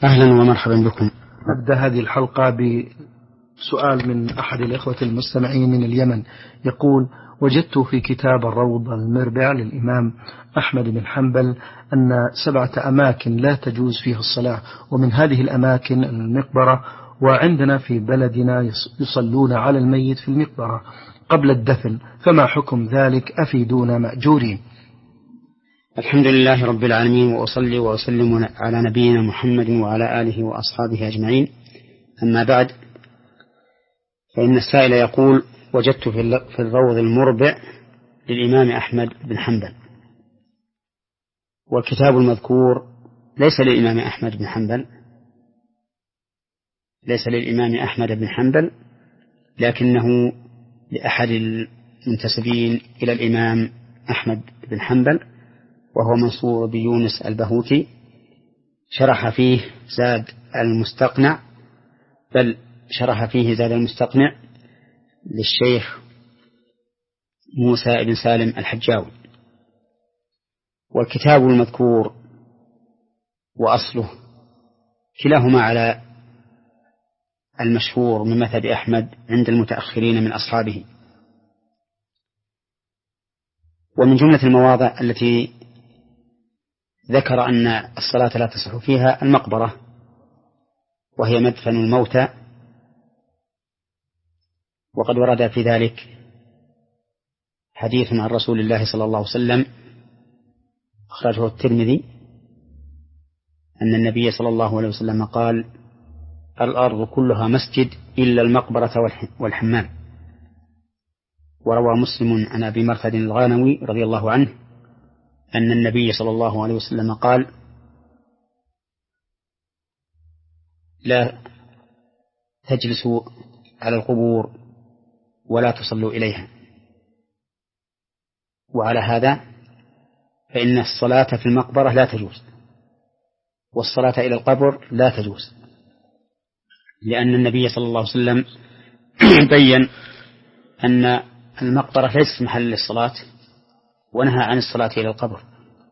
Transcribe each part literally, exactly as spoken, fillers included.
أهلا ومرحبا بكم. نبدأ هذه الحلقة بسؤال من أحد الإخوة المستمعين من اليمن، يقول: وجدت في كتاب الروض المربع للإمام أحمد بن حنبل أن سبعة أماكن لا تجوز فيها الصلاة، ومن هذه الأماكن المقبرة، وعندنا في بلدنا يصلون على الميت في المقبرة قبل الدفن، فما حكم ذلك؟ أفيدونا مأجورين. الحمد لله رب العالمين، وأصلي وأسلم على نبينا محمد وعلى آله وأصحابه أجمعين، أما بعد، فإن السائل يقول: وجدت في الروض المربع للإمام أحمد بن حنبل، والكتاب المذكور ليس للإمام أحمد بن حنبل ليس للإمام أحمد بن حنبل لكنه لأحد المنتسبين إلى الإمام أحمد بن حنبل، وهو منصور بن يونس البهوتي، شرح فيه زاد المستقنع بل شرح فيه زاد المستقنع للشيخ موسى بن سالم الحجاوي. والكتاب المذكور وأصله كلاهما على المشهور من مذهب أحمد عند المتأخرين من أصحابه. ومن جملة المواضع التي ذكر أن الصلاة لا تصح فيها المقبرة، وهي مدفن الموتى، وقد ورد في ذلك حديث عن رسول الله صلى الله عليه وسلم أخرجه الترمذي أن النبي صلى الله عليه وسلم قال: الأرض كلها مسجد إلا المقبرة والحمام. وروى مسلم عن أبي مرثد الغانوي رضي الله عنه أن النبي صلى الله عليه وسلم قال: لا تجلسوا على القبور ولا تصلوا إليها. وعلى هذا فإن الصلاة في المقبرة لا تجوز، والصلاة إلى القبر لا تجوز، لأن النبي صلى الله عليه وسلم بين أن المقبرة ليست محل للصلاة، ونهى عن الصلاة إلى القبر.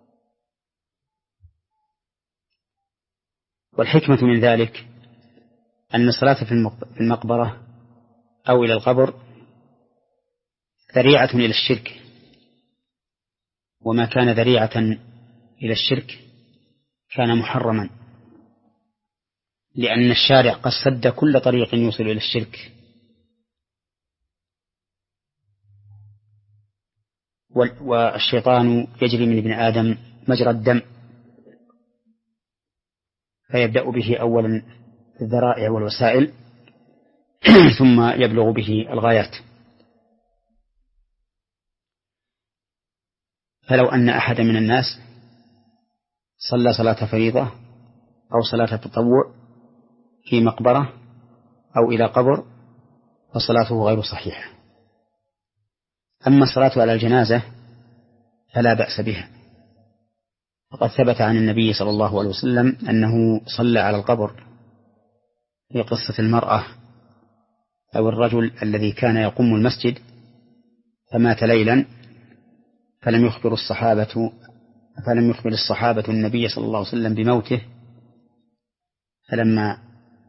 والحكمة من ذلك أن الصلاة في المقبرة أو إلى القبر ذريعة إلى الشرك، وما كان ذريعة إلى الشرك كان محرما، لأن الشارع قد سد كل طريق يوصل إلى الشرك. والشيطان يجري من ابن آدم مجرى الدم، فيبدأ به أولا الذرائع والوسائل ثم يبلغ به الغايات. فلو أن أحد من الناس صلى صلاة فريضة أو صلاة تطوع في مقبرة أو إلى قبر فصلاته غير صحيحة. أما الصلاة على الجنازة فلا بأس بها، فقد ثبت عن النبي صلى الله عليه وسلم أنه صلى على القبر في قصة المرأة أو الرجل الذي كان يقوم المسجد فمات ليلا، فلم يخبر الصحابة فلم يخبر الصحابة النبي صلى الله عليه وسلم بموته، فلما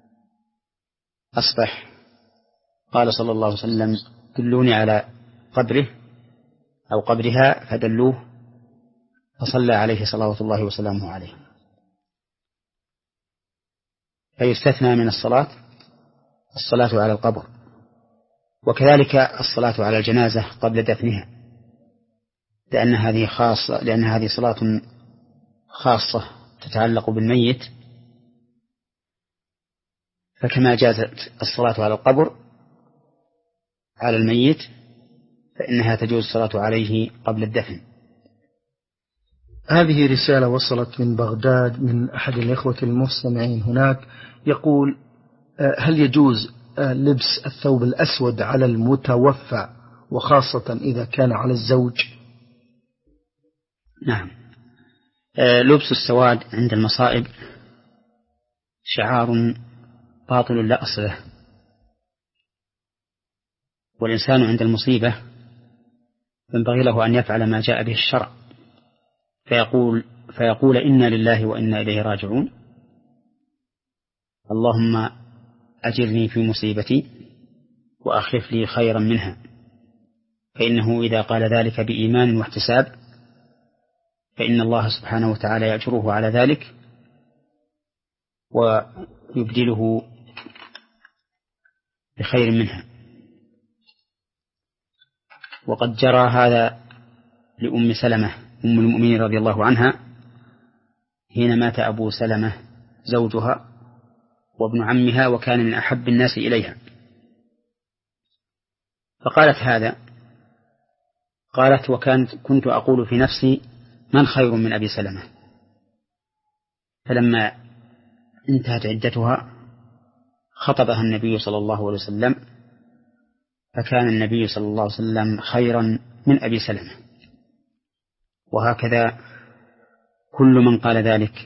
أصبح قال صلى الله عليه وسلم: دلوني على قبره أو قبرها، فدلوه فصلى عليه صلوات الله وسلامه عليه. فيستثنى من الصلاة الصلاة على القبر، وكذلك الصلاة على الجنازة قبل دفنها، لأن هذه خاصة لأن هذه صلاة خاصة تتعلق بالميت، فكما جازت الصلاة على القبر على الميت فإنها تجوز الصلاة عليه قبل الدفن. هذه رسالة وصلت من بغداد من أحد الإخوة المستمعين هناك، يقول: هل يجوز لبس الثوب الأسود على المتوفى، وخاصة إذا كان على الزوج؟ نعم، لبس السواد عند المصائب شعار باطل لا أصل له، والإنسان عند المصيبة ينبغي له أن يفعل ما جاء به الشرع، فيقول, فيقول إنا لله وإنا إليه راجعون، اللهم أجرني في مصيبتي وأخلف لي خيرا منها، فإنه إذا قال ذلك بإيمان واحتساب فإن الله سبحانه وتعالى يأجره على ذلك ويبدله بخير منها. وقد جرى هذا لأم سلمة أم المؤمنين رضي الله عنها حين مات أبو سلمة زوجها وابن عمها وكان من أحب الناس إليها، فقالت هذا، قالت وكانت كنت أقول في نفسي من خير من أبي سلمة. فلما انتهت عدتها خطبها النبي صلى الله عليه وسلم، فكان النبي صلى الله عليه وسلم خيرا من أبي سلمة. وهكذا كل من قال ذلك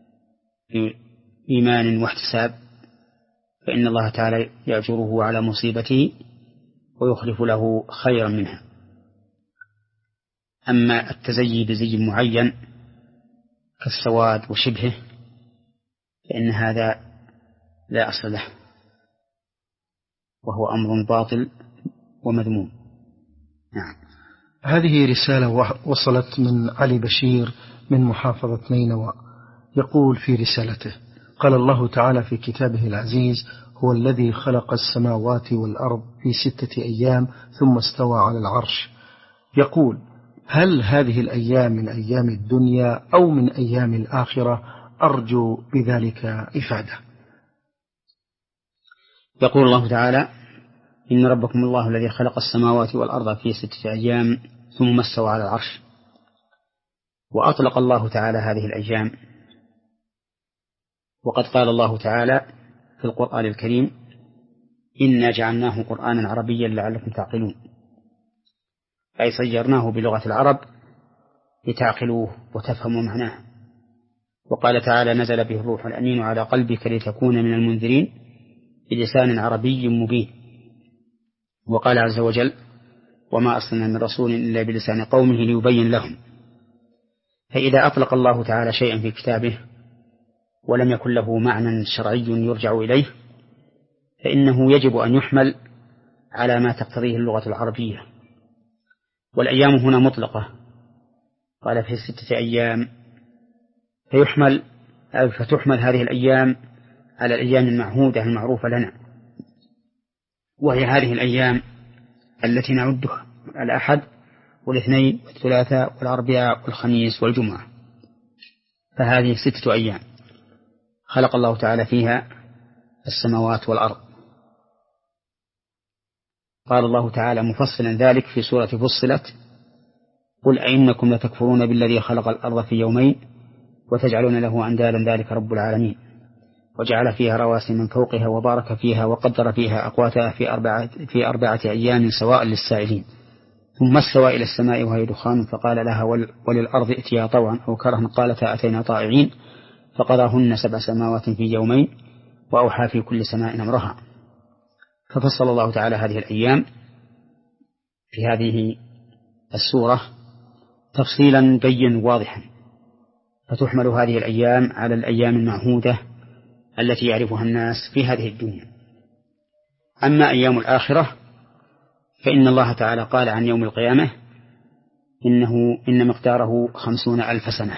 بإيمان واحتساب فإن الله تعالى يأجره على مصيبته ويخلف له خيرا منها. أما التزيي بزي معين كالسواد وشبهه فإن هذا لا أصل له، وهو أمر باطل ومذموم. نعم. هذه رسالة وصلت من علي بشير من محافظة نينوى، يقول في رسالته: قال الله تعالى في كتابه العزيز: هو الذي خلق السماوات والأرض في ستة أيام ثم استوى على العرش. يقول: هل هذه الأيام من أيام الدنيا أو من أيام الآخرة؟ أرجو بذلك إفادة. يقول الله تعالى: إن ربكم الله الذي خلق السماوات والأرض في ستة أيام ثم استوى على العرش. وأطلق الله تعالى هذه الأيام، وقد قال الله تعالى في القرآن الكريم: إنا جعلناه قرآنا عربيا لعلكم تعقلون، أي صيرناه بلغة العرب لتعقلوه وتفهموا معناه. وقال تعالى: نزل به الروح الأمين على قلبك لتكون من المنذرين بلسان عربي مبين. وقال عز وجل: وما أرسلنا من رسول إلا بلسان قومه ليبين لهم. فإذا أطلق الله تعالى شيئا في كتابه ولم يكن له معنى شرعي يرجع إليه فإنه يجب أن يحمل على ما تقتضيه اللغة العربية. والأيام هنا مطلقة، قال في ستة أيام، فيحمل أو فتحمل هذه الأيام على الأيام المعهودة المعروفة لنا، وهي هذه الأيام التي نعدها: الأحد والاثنين والثلاثاء والأربعاء والخميس والجمعة. فهذه ستة أيام خلق الله تعالى فيها السماوات والأرض. قال الله تعالى مفصلا ذلك في سورة فصلت: قل أئنكم لتكفرون بالذي خلق الأرض في يومين وتجعلون له أندادا ذلك رب العالمين وجعل فيها رواسي من فوقها وبارك فيها وقدر فيها أقواتها في أربعة, في أربعة أيام سواء للسائلين ثم استوى إلى السماء وهي دخان فقال لها وللأرض ائتيا طوعا أو كرها قالتا أتينا طائعين فقضاهن سبع سماوات في يومين وأوحى في كل سماء أمرها. ففصل الله تعالى هذه الأيام في هذه السورة تفصيلا بين واضحا، فتحمل هذه الأيام على الأيام المعهودة التي يعرفها الناس في هذه الدنيا. أما أيام الآخرة فإن الله تعالى قال عن يوم القيامة: إنه إن مقداره خمسون ألف سنة.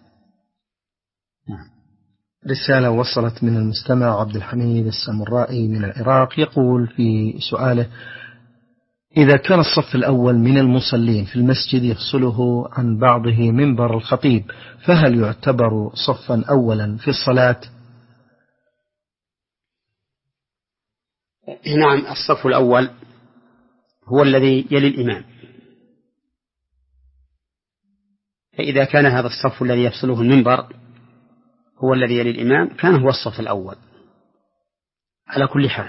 نعم. رسالة وصلت من المستمع عبد الحميد السمرائي من العراق، يقول في سؤاله: إذا كان الصف الأول من المصلين في المسجد يفصله عن بعضه منبر الخطيب، فهل يعتبر صفا أولا في الصلاة؟ نعم، الصف الأول هو الذي يلي الإمام، فإذا كان هذا الصف الذي يفصله المنبر هو الذي يلي الإمام كان هو الصف الأول على كل حال،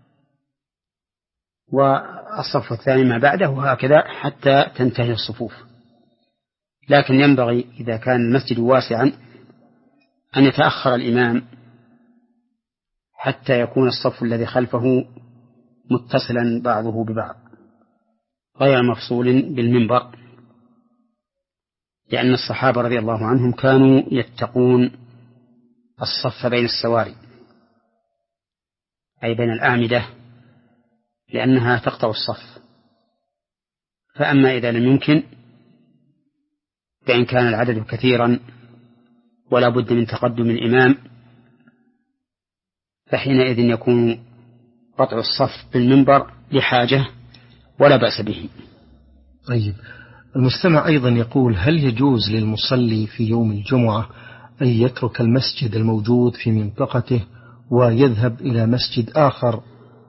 والصف الثاني ما بعده هكذا حتى تنتهي الصفوف. لكن ينبغي إذا كان المسجد واسعا أن يتأخر الإمام حتى يكون الصف الذي خلفه متصلا بعضه ببعض غير مفصول بالمنبر، لأن الصحابة رضي الله عنهم كانوا يتقون الصف بين السواري أي بين الأعمدة، لأنها تقطع الصف. فأما إذا لم يمكن فإن كان العدد كثيرا ولا بد من تقدم الإمام، فحينئذ يكون قطع الصف بالمنبر لحاجة ولا بأس به. طيب، المستمع أيضا يقول: هل يجوز للمصلي في يوم الجمعة أن يترك المسجد الموجود في منطقته ويذهب إلى مسجد آخر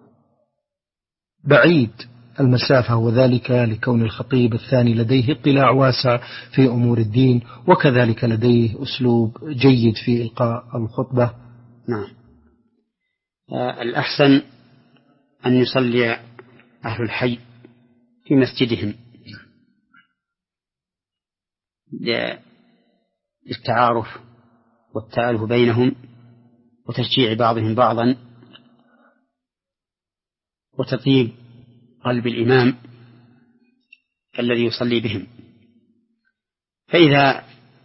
بعيد المسافة، وذلك لكون الخطيب الثاني لديه اطلاع واسع في أمور الدين، وكذلك لديه أسلوب جيد في إلقاء الخطبة؟ نعم. آه الأحسن أن يصلي أهل الحي في مسجدهم للتعارف والتآلف بينهم وتشجيع بعضهم بعضا وتطيب قلب الإمام الذي يصلي بهم. فإذا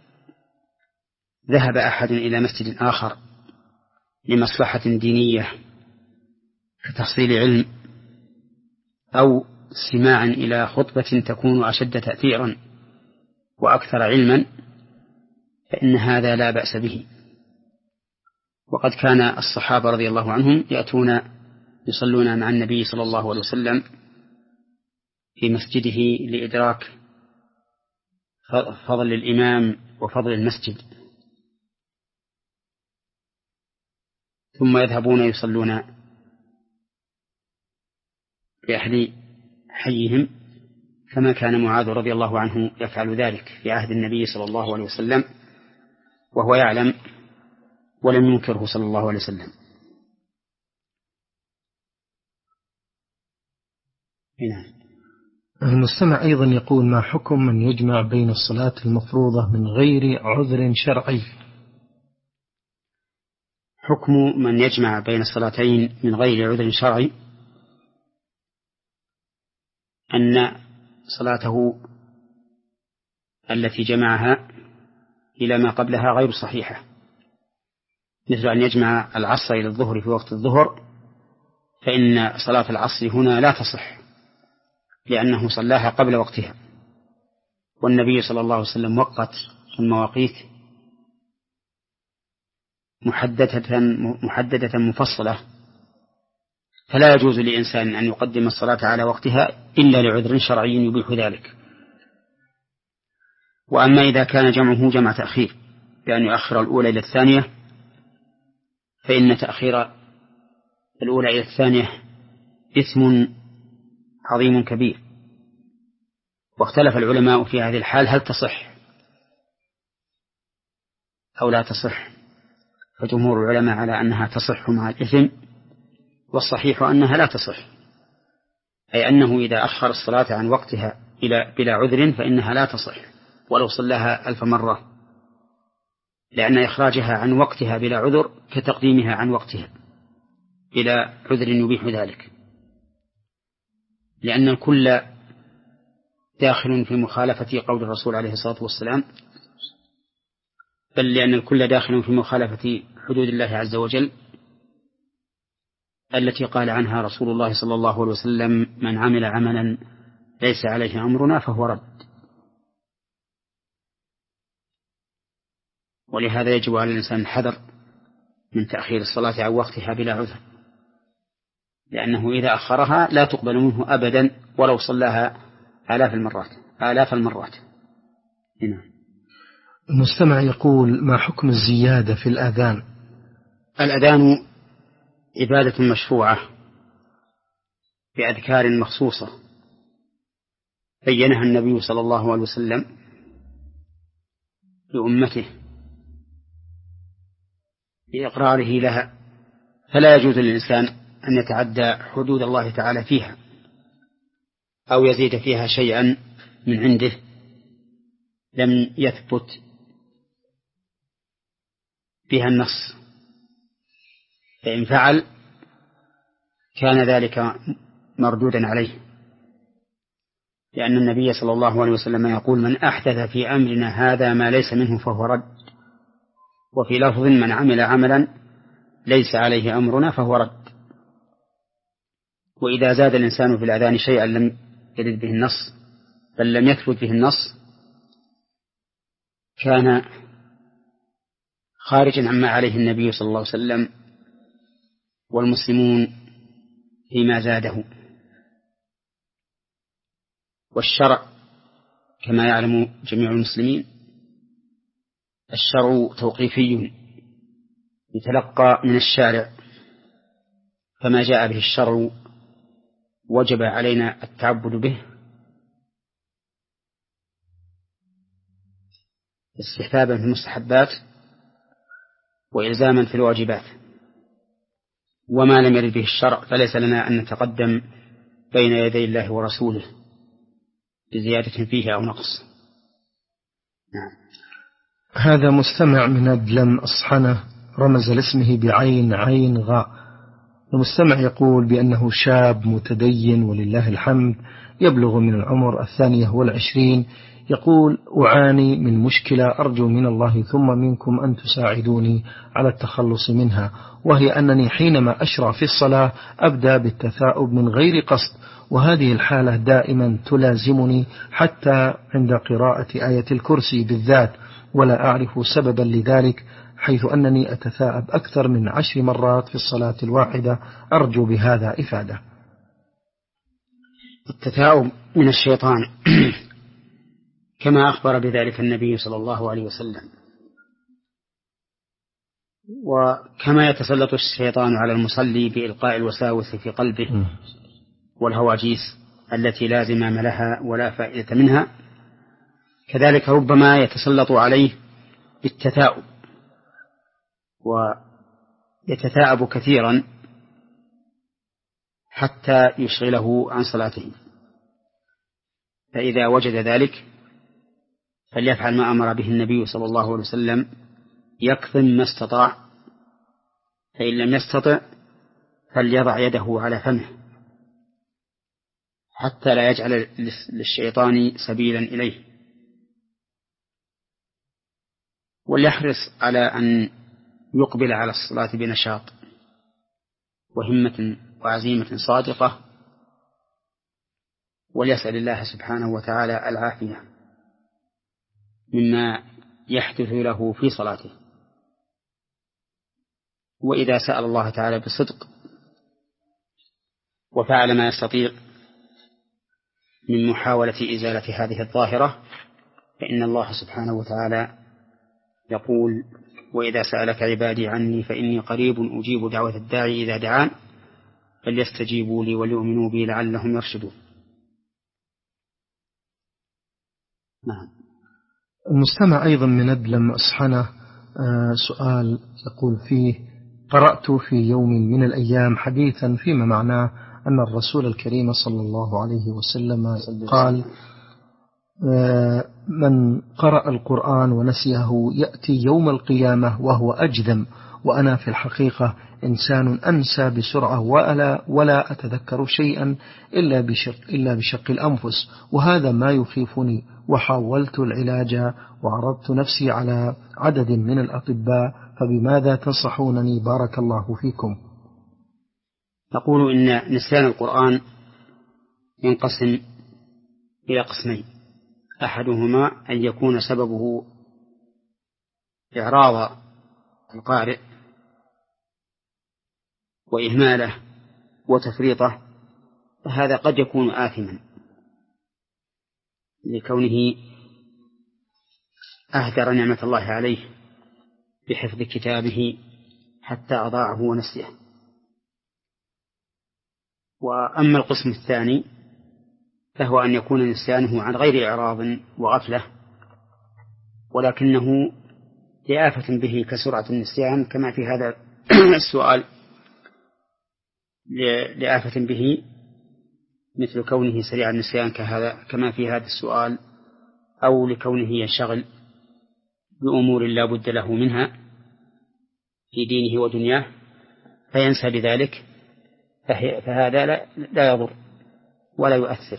ذهب أحد إلى مسجد آخر لمصلحة دينية كتحصيل علم أو استماع إلى خطبة تكون أشد تأثيرا وأكثر علما، فإن هذا لا بأس به. وقد كان الصحابة رضي الله عنهم يأتون يصلون مع النبي صلى الله عليه وسلم في مسجده لإدراك فضل الإمام وفضل المسجد، ثم يذهبون يصلون بأهل حيهم، كما كان معاذ رضي الله عنه يفعل ذلك في عهد النبي صلى الله عليه وسلم وهو يعلم ولم ينكره صلى الله عليه وسلم. هنا المستمع أيضا يقول: ما حكم من يجمع بين الصلاة المفروضة من غير عذر شرعي؟ حكم من يجمع بين الصلاتين من غير عذر شرعي أن صلاته التي جمعها إلى ما قبلها غير صحيحة، مثل أن يجمع العصر إلى الظهر في وقت الظهر، فإن صلاة العصر هنا لا تصح لأنه صلاها قبل وقتها، والنبي صلى الله عليه وسلم وقت المواقيت محددة محددة مفصلة، فلا يجوز لإنسان أن يقدم الصلاة على وقتها إلا لعذر شرعي يبيح ذلك. وأما إذا كان جمعه جمع تأخير بأن يؤخر الأولى إلى الثانية، فإن تأخير الأولى إلى الثانية إثم عظيم كبير، واختلف العلماء في هذه الحال هل تصح أو لا تصح، فجمهور العلماء على أنها تصح مع الإثم، والصحيح أنها لا تصح، أي أنه إذا أخر الصلاة عن وقتها إلى بلا عذر فإنها لا تصح ولو صلاها ألف مرة، لأن إخراجها عن وقتها بلا عذر كتقديمها عن وقتها بلا عذر يبيح ذلك، لأن الكل داخل في مخالفة قول الرسول عليه الصلاة والسلام، بل لأن الكل داخل في مخالفة حدود الله عز وجل التي قال عنها رسول الله صلى الله عليه وسلم: من عمل عملا ليس عليه أمرنا فهو رد. ولهذا يجب على الإنسان الحذر من تأخير الصلاة عن وقتها بلا عذر، لأنه إذا أخرها لا تقبل منه أبدا ولو صلاها آلاف المرات آلاف المرات. هنا المستمع يقول: ما حكم الزيادة في الأذان؟ الأذان عبادة مشروعة بأذكار مخصوصة بينها النبي صلى الله عليه وسلم لأمته لإقراره لها، فلا يجوز للإنسان أن يتعدى حدود الله تعالى فيها أو يزيد فيها شيئا من عنده لم يثبت بها النص، فإن فعل كان ذلك مردودا عليه، لأن النبي صلى الله عليه وسلم يقول: من أحدث في أمرنا هذا ما ليس منه فهو رد، وفي لفظ: من عمل عملا ليس عليه أمرنا فهو رد. وإذا زاد الإنسان في الأذان شيئا لم يرد به النص بل لم يثبت به النص كان خارجا عما عليه النبي صلى الله عليه وسلم والمسلمون فيما زاده. والشرع كما يعلم جميع المسلمين الشرع توقيفي يتلقى من الشارع، فما جاء به الشرع وجب علينا التعبد به استحبابا في المستحبات وإلزاما في الواجبات، وما لم يرد به الشرع فليس لنا أن نتقدم بين يدي الله ورسوله بزيادة فيه أو نقص. نعم. هذا مستمع من أدلم أصحنة رمز لاسمه بعين عين غاء. المستمع يقول بأنه شاب متدين ولله الحمد، يبلغ من العمر الثانية والعشرين. يقول أعاني من مشكلة أرجو من الله ثم منكم أن تساعدوني على التخلص منها، وهي أنني حينما أشرع في الصلاة أبدأ بالتثاؤب من غير قصد، وهذه الحالة دائما تلازمني حتى عند قراءة آية الكرسي بالذات، ولا أعرف سببا لذلك، حيث أنني أتثاءب أكثر من عشر مرات في الصلاة الواحدة. أرجو بهذا إفادة. التثاؤب من الشيطان كما أخبر بذلك النبي صلى الله عليه وسلم، وكما يتسلط الشيطان على المصلي بإلقاء الوساوس في قلبه والهواجيس التي لا زمام لها ولا فائدة منها، كذلك ربما يتسلط عليه بالتثاؤب ويتثاءب كثيرا حتى يشغله عن صلاته. فإذا وجد ذلك فليفعل ما أمر به النبي صلى الله عليه وسلم، يكظم ما استطاع، فإن لم يستطع فليضع يده على فمه حتى لا يجعل للشيطان سبيلا إليه، وليحرص على أن يقبل على الصلاة بنشاط وهمة وعزيمة صادقة، وليسأل الله سبحانه وتعالى العافية مما يحدث له في صلاته. وإذا سأل الله تعالى بصدق وفعل ما يستطيع من محاولة إزالة هذه الظاهرة فإن الله سبحانه وتعالى يقول: وإذا سألك عبادي عني فإني قريب أجيب دعوة الداعي إذا دعان فليستجيبوا لي وليؤمنوا بي لعلهم يرشدون. نعم. المستمع أيضا من أدلم أصحنة سؤال يقول فيه: قرأت في يوم من الأيام حديثا فيما معناه أن الرسول الكريم صلى الله عليه وسلم قال: من قرأ القرآن ونسيه يأتي يوم القيامة وهو أجذم، وأنا في الحقيقة إنسان أنسى بسرعة ولا, ولا أتذكر شيئا إلا بشق, إلا بشق الأنفس، وهذا ما يخيفني، وحاولت العلاج وعرضت نفسي على عدد من الأطباء، فبماذا تنصحونني بارك الله فيكم؟ نقول إن نسيان القرآن ينقسم إلى قسمين: أحدهما أن يكون سببه إعراض القارئ وإهماله وتفريطه، فهذا قد يكون آثما لكونه أهدر نعمة الله عليه بحفظ كتابه حتى أضاعه ونسيه. وأما القسم الثاني فهو أن يكون نسيانه عن غير إعراض وغفلة، ولكنه لآفة به كسرعة النسيان كما في هذا السؤال، لآفة به مثل كونه سريع النسيان كهذا كما في هذا السؤال، أو لكونه ينشغل بأمور لا بد له منها في دينه ودنياه فينسى بذلك، فهذا لا, لا يضر ولا يؤثر.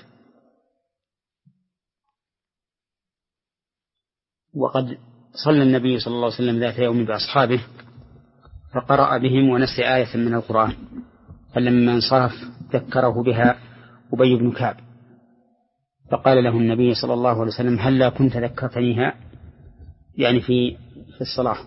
وقد صلى النبي صلى الله عليه وسلم ذات يوم بأصحابه فقرأ بهم ونسي آية من القرآن، فلما انصرف ذكره بها أبي بن كعب، فقال له النبي صلى الله عليه وسلم: هلا كنت ذكرتنيها، يعني في في الصلاة.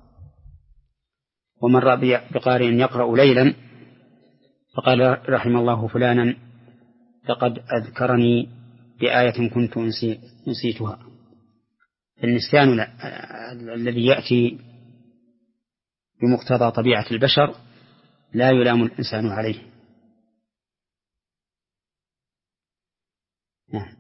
ومن رأى بقارئ يقرأ ليلا فقال: رحم الله فلانا لقد أذكرني بآية كنت نسيتها. النسيان الذي يأتي بمقتضى طبيعة البشر لا يلام الإنسان عليه. نعم.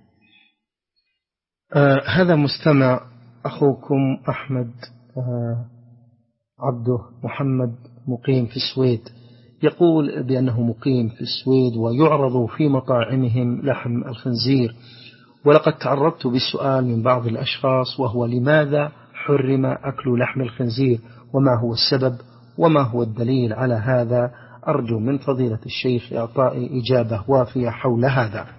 آه هذا مستمع أخوكم أحمد آه عبده محمد مقيم في السويد، يقول بأنه مقيم في السويد ويعرض في مطاعمهم لحم الخنزير، ولقد تعرضت بالسؤال من بعض الأشخاص وهو: لماذا حرم أكل لحم الخنزير؟ وما هو السبب؟ وما هو الدليل على هذا؟ أرجو من فضيلة الشيخ إعطاء إجابة وافية حول هذا.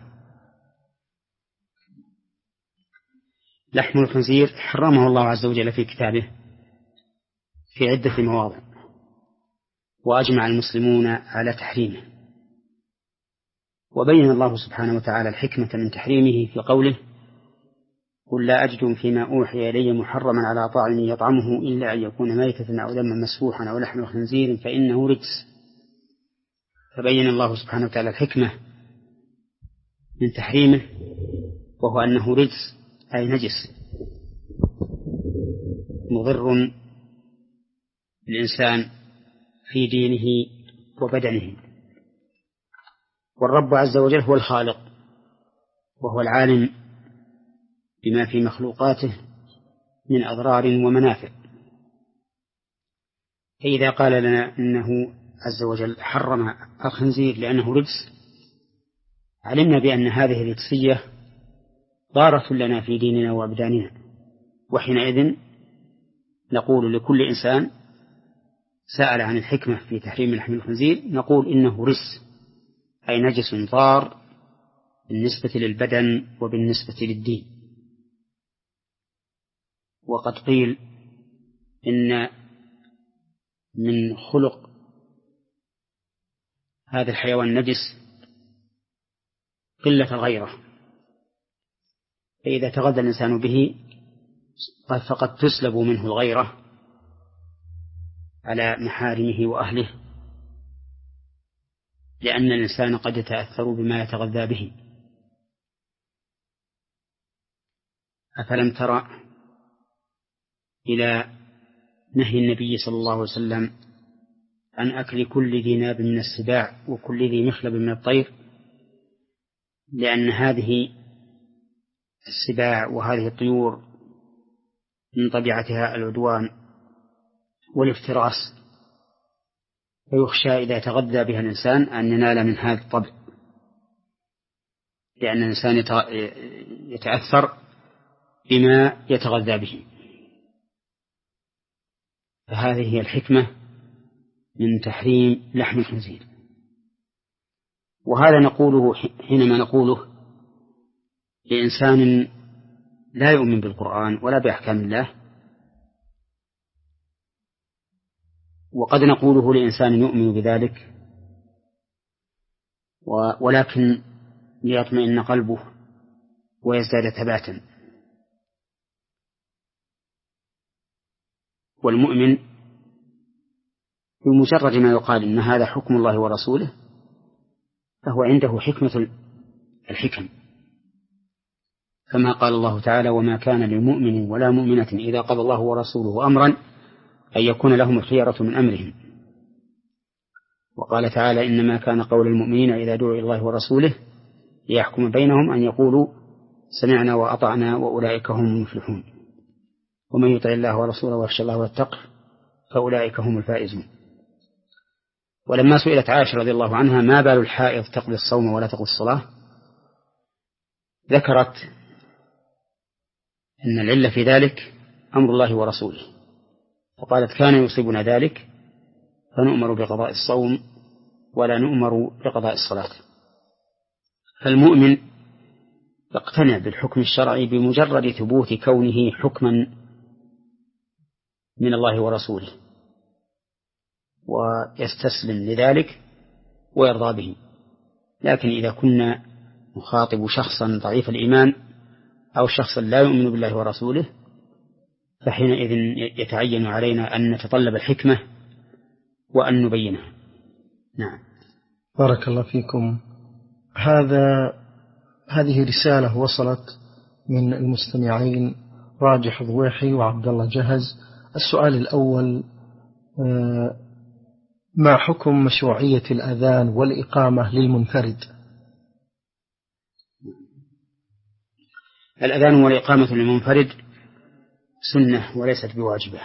لحم الخنزير حرمه الله عز وجل في كتابه في عدة مواضع، وأجمع المسلمون على تحريمه، وبين الله سبحانه وتعالى الحكمة من تحريمه في قوله: قل لا أجد فيما أوحي إلي محرما على طاعم يطعمه إلا أن يكون ميتة أو دما مسفوحا أو لحم خنزير فإنه رجس. فبين الله سبحانه وتعالى الحكمة من تحريمه، وهو أنه رجس أي نجس مضر الإنسان في دينه وبدنه. والرب عز وجل هو الخالق وهو العالم بما في مخلوقاته من أضرار ومنافع، فإذا قال لنا إنه عز وجل حرم الخنزير لأنه رجس، علمنا بأن هذه الرجسية ضارة لنا في ديننا وأبداننا، وحينئذ نقول لكل إنسان سأل عن الحكمة في تحريم لحم الخنزير نقول إنه رجس أي نجس ضار بالنسبة للبدن وبالنسبة للدين. وقد قيل إن من خلق هذا الحيوان النجس قلة الغيرة، فإذا تغذى الإنسان به فقد تسلب منه الغيرة على محارمه وأهله، لأن الإنسان قد يتأثر بما يتغذى به. أفلم ترى إلى نهي النبي صلى الله عليه وسلم عن أكل كل ذي ناب من السباع وكل ذي مخلب من الطير، لأن هذه السباع وهذه الطيور من طبيعتها العدوان والافتراس، فيخشى إذا تغذى بها الإنسان أن ينال من هذا الطبع، لأن الإنسان يتأثر بما يتغذى به. فهذه هي الحكمة من تحريم لحم الخنزير. وهذا نقوله حينما نقوله لإنسان لا يؤمن بالقرآن ولا بأحكام الله، وقد نقوله لإنسان يؤمن بذلك ولكن ليطمئن قلبه ويزداد ثباتا. والمؤمن بمجرد ما يقال إن هذا حكم الله ورسوله فهو عنده حكمة الحكم، كما قال الله تعالى: وما كان لمؤمن ولا مؤمنة إذا قضى الله ورسوله أمرا أن يكون لهم الخيرة من أمرهم. وقال تعالى: إنما كان قول المؤمنين إذا دعوا إلى الله ورسوله ليحكم بينهم أن يقولوا سمعنا وأطعنا وأولئك هم المفلحون، ومن يطع الله ورسوله ويخشى الله ويتقه فأولئك هم الفائزون. ولما سئلت عائشة رضي الله عنها ما بال الحائض تقضي الصوم ولا تقضي الصلاة، ذكرت أن العلة في ذلك أمر الله ورسوله، وقالت: كان يصيبنا ذلك فنؤمر بقضاء الصوم ولا نؤمر بقضاء الصلاة. فالمؤمن يقتنع بالحكم الشرعي بمجرد ثبوت كونه حكما من الله ورسوله، ويستسلم لذلك ويرضى به. لكن إذا كنا نخاطب شخصا ضعيف الإيمان أو شخصا لا يؤمن بالله ورسوله فحينئذ يتعين علينا أن نتطلب الحكمة وأن نبينها. نعم. بارك الله فيكم. هذا هذه رسالة وصلت من المستمعين راجح ضويحي وعبد الله جهز. السؤال الأول: ما حكم مشروعية الأذان والإقامة للمنفرد؟ الأذان والإقامة للمنفرد سنة وليست بواجبة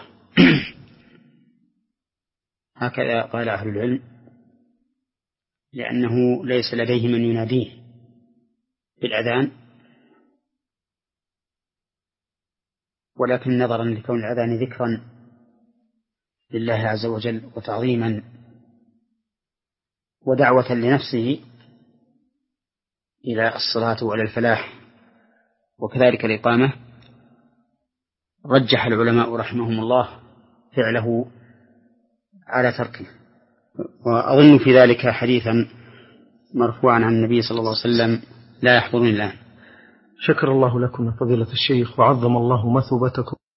هكذا قال أهل العلم، لأنه ليس لديه من يناديه بالأذان، ولكن نظرا لكون الأذان ذكرا لله عز وجل وتعظيما ودعوة لنفسه إلى الصلاة وإلى الفلاح، وكذلك الإقامة، رجح العلماء رحمهم الله فعله على تركه. وأظن في ذلك حديثا مرفوعا عن النبي صلى الله عليه وسلم لا يحضرني الآن. شكر الله لكم فضيلة الشيخ وعظم الله مثوبتكم.